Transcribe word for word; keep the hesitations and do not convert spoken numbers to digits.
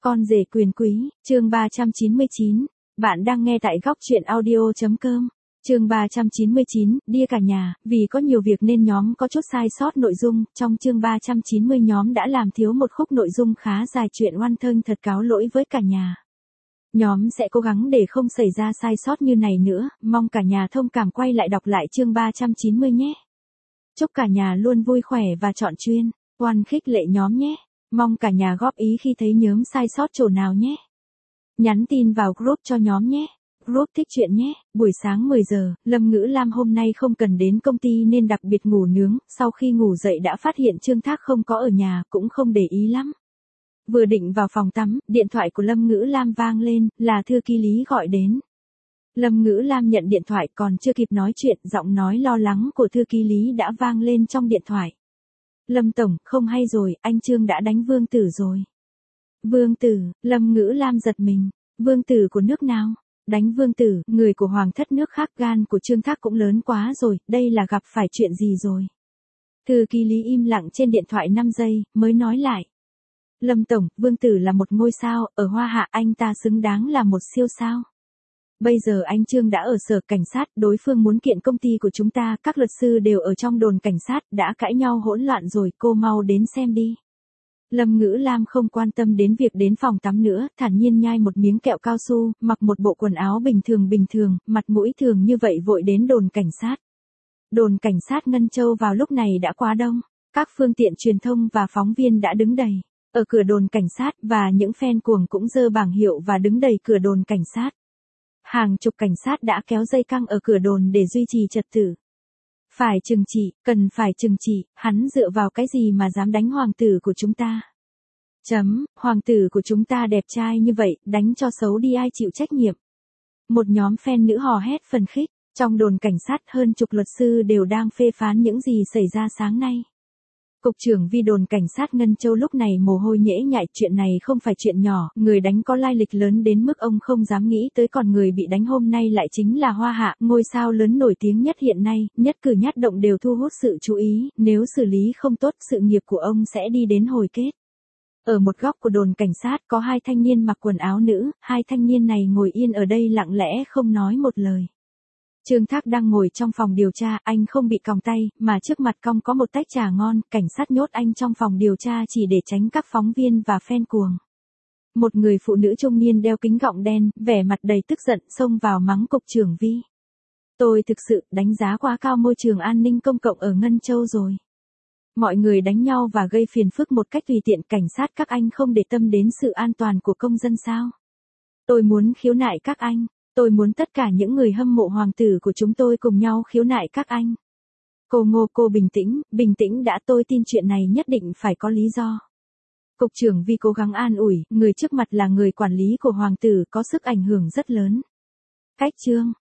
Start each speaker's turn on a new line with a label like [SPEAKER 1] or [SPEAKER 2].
[SPEAKER 1] Con rể quyền quý, chương ba trăm chín mươi chín. Bạn đang nghe tại góc truyện audio chấm com. Chương ba trăm chín mươi chín, Dear cả nhà, vì có nhiều việc nên nhóm có chút sai sót nội dung, trong chương ba trăm chín mươi nhóm đã làm thiếu một khúc nội dung khá dài, chuyện oan thơn thật cáo lỗi với cả nhà. Nhóm sẽ cố gắng để không xảy ra sai sót như này nữa, mong cả nhà thông cảm quay lại đọc lại chương ba trăm chín mươi nhé. Chúc cả nhà luôn vui khỏe và trọn chuyên, oan khích lệ nhóm nhé. Mong cả nhà góp ý khi thấy nhóm sai sót chỗ nào nhé. Nhắn tin vào group cho nhóm nhé. Group thích chuyện nhé. Buổi sáng mười giờ, Lâm Ngữ Lam hôm nay không cần đến công ty nên đặc biệt ngủ nướng, sau khi ngủ dậy đã phát hiện Trương Thác không có ở nhà, cũng không để ý lắm. Vừa định vào phòng tắm, điện thoại của Lâm Ngữ Lam vang lên, là thư ký Lý gọi đến. Lâm Ngữ Lam nhận điện thoại, còn chưa kịp nói chuyện, giọng nói lo lắng của thư ký Lý đã vang lên trong điện thoại. Lâm Tổng, không hay rồi, anh Trương đã đánh Vương Tử rồi. Vương Tử, Lâm Ngữ Lam giật mình. Vương Tử của nước nào? Đánh Vương Tử, người của hoàng thất nước khác. Gan của Trương Thác cũng lớn quá rồi, đây là gặp phải chuyện gì rồi? Thư ký Lý im lặng trên điện thoại năm giây, mới nói lại. Lâm Tổng, Vương Tử là một ngôi sao, ở Hoa Hạ anh ta xứng đáng là một siêu sao. Bây giờ anh Trương đã ở sở cảnh sát, đối phương muốn kiện công ty của chúng ta, các luật sư đều ở trong đồn cảnh sát, đã cãi nhau hỗn loạn rồi, cô mau đến xem đi. Lâm Ngữ Lam không quan tâm đến việc đến phòng tắm nữa, thản nhiên nhai một miếng kẹo cao su, mặc một bộ quần áo bình thường bình thường, mặt mũi thường như vậy vội đến đồn cảnh sát. Đồn cảnh sát Ngân Châu vào lúc này đã quá đông, các phương tiện truyền thông và phóng viên đã đứng đầy ở cửa đồn cảnh sát, và những fan cuồng cũng giơ bảng hiệu và đứng đầy cửa đồn cảnh sát. Hàng chục cảnh sát đã kéo dây căng ở cửa đồn để duy trì trật tự. Phải trừng trị, cần phải trừng trị, hắn dựa vào cái gì mà dám đánh hoàng tử của chúng ta? Chấm, hoàng tử của chúng ta đẹp trai như vậy, đánh cho xấu đi ai chịu trách nhiệm? Một nhóm fan nữ hò hét phấn khích, trong đồn cảnh sát hơn chục luật sư đều đang phê phán những gì xảy ra sáng nay. Cục trưởng vi đồn cảnh sát Ngân Châu lúc này mồ hôi nhễ nhại, chuyện này không phải chuyện nhỏ, người đánh có lai lịch lớn đến mức ông không dám nghĩ tới, còn người bị đánh hôm nay lại chính là Hoa Hạ, ngôi sao lớn nổi tiếng nhất hiện nay, nhất cử nhất động đều thu hút sự chú ý, nếu xử lý không tốt sự nghiệp của ông sẽ đi đến hồi kết. Ở một góc của đồn cảnh sát có hai thanh niên mặc quần áo nữ, hai thanh niên này ngồi yên ở đây lặng lẽ không nói một lời. Trương Thác đang ngồi trong phòng điều tra, anh không bị còng tay, mà trước mặt cong có một tách trà ngon, cảnh sát nhốt anh trong phòng điều tra chỉ để tránh các phóng viên và fan cuồng. Một người phụ nữ trung niên đeo kính gọng đen, vẻ mặt đầy tức giận, xông vào mắng cục trưởng Vi. Tôi thực sự đánh giá quá cao môi trường an ninh công cộng ở Ngân Châu rồi. Mọi người đánh nhau và gây phiền phức một cách tùy tiện, cảnh sát các anh không để tâm đến sự an toàn của công dân sao? Tôi muốn khiếu nại các anh. Tôi muốn tất cả những người hâm mộ hoàng tử của chúng tôi cùng nhau khiếu nại các anh. Cô Ngô, cô bình tĩnh, bình tĩnh đã, tôi tin chuyện này nhất định phải có lý do. Cục trưởng Vi cố gắng an ủi, người trước mặt là người quản lý của hoàng tử, có sức ảnh hưởng rất lớn. Cách trương,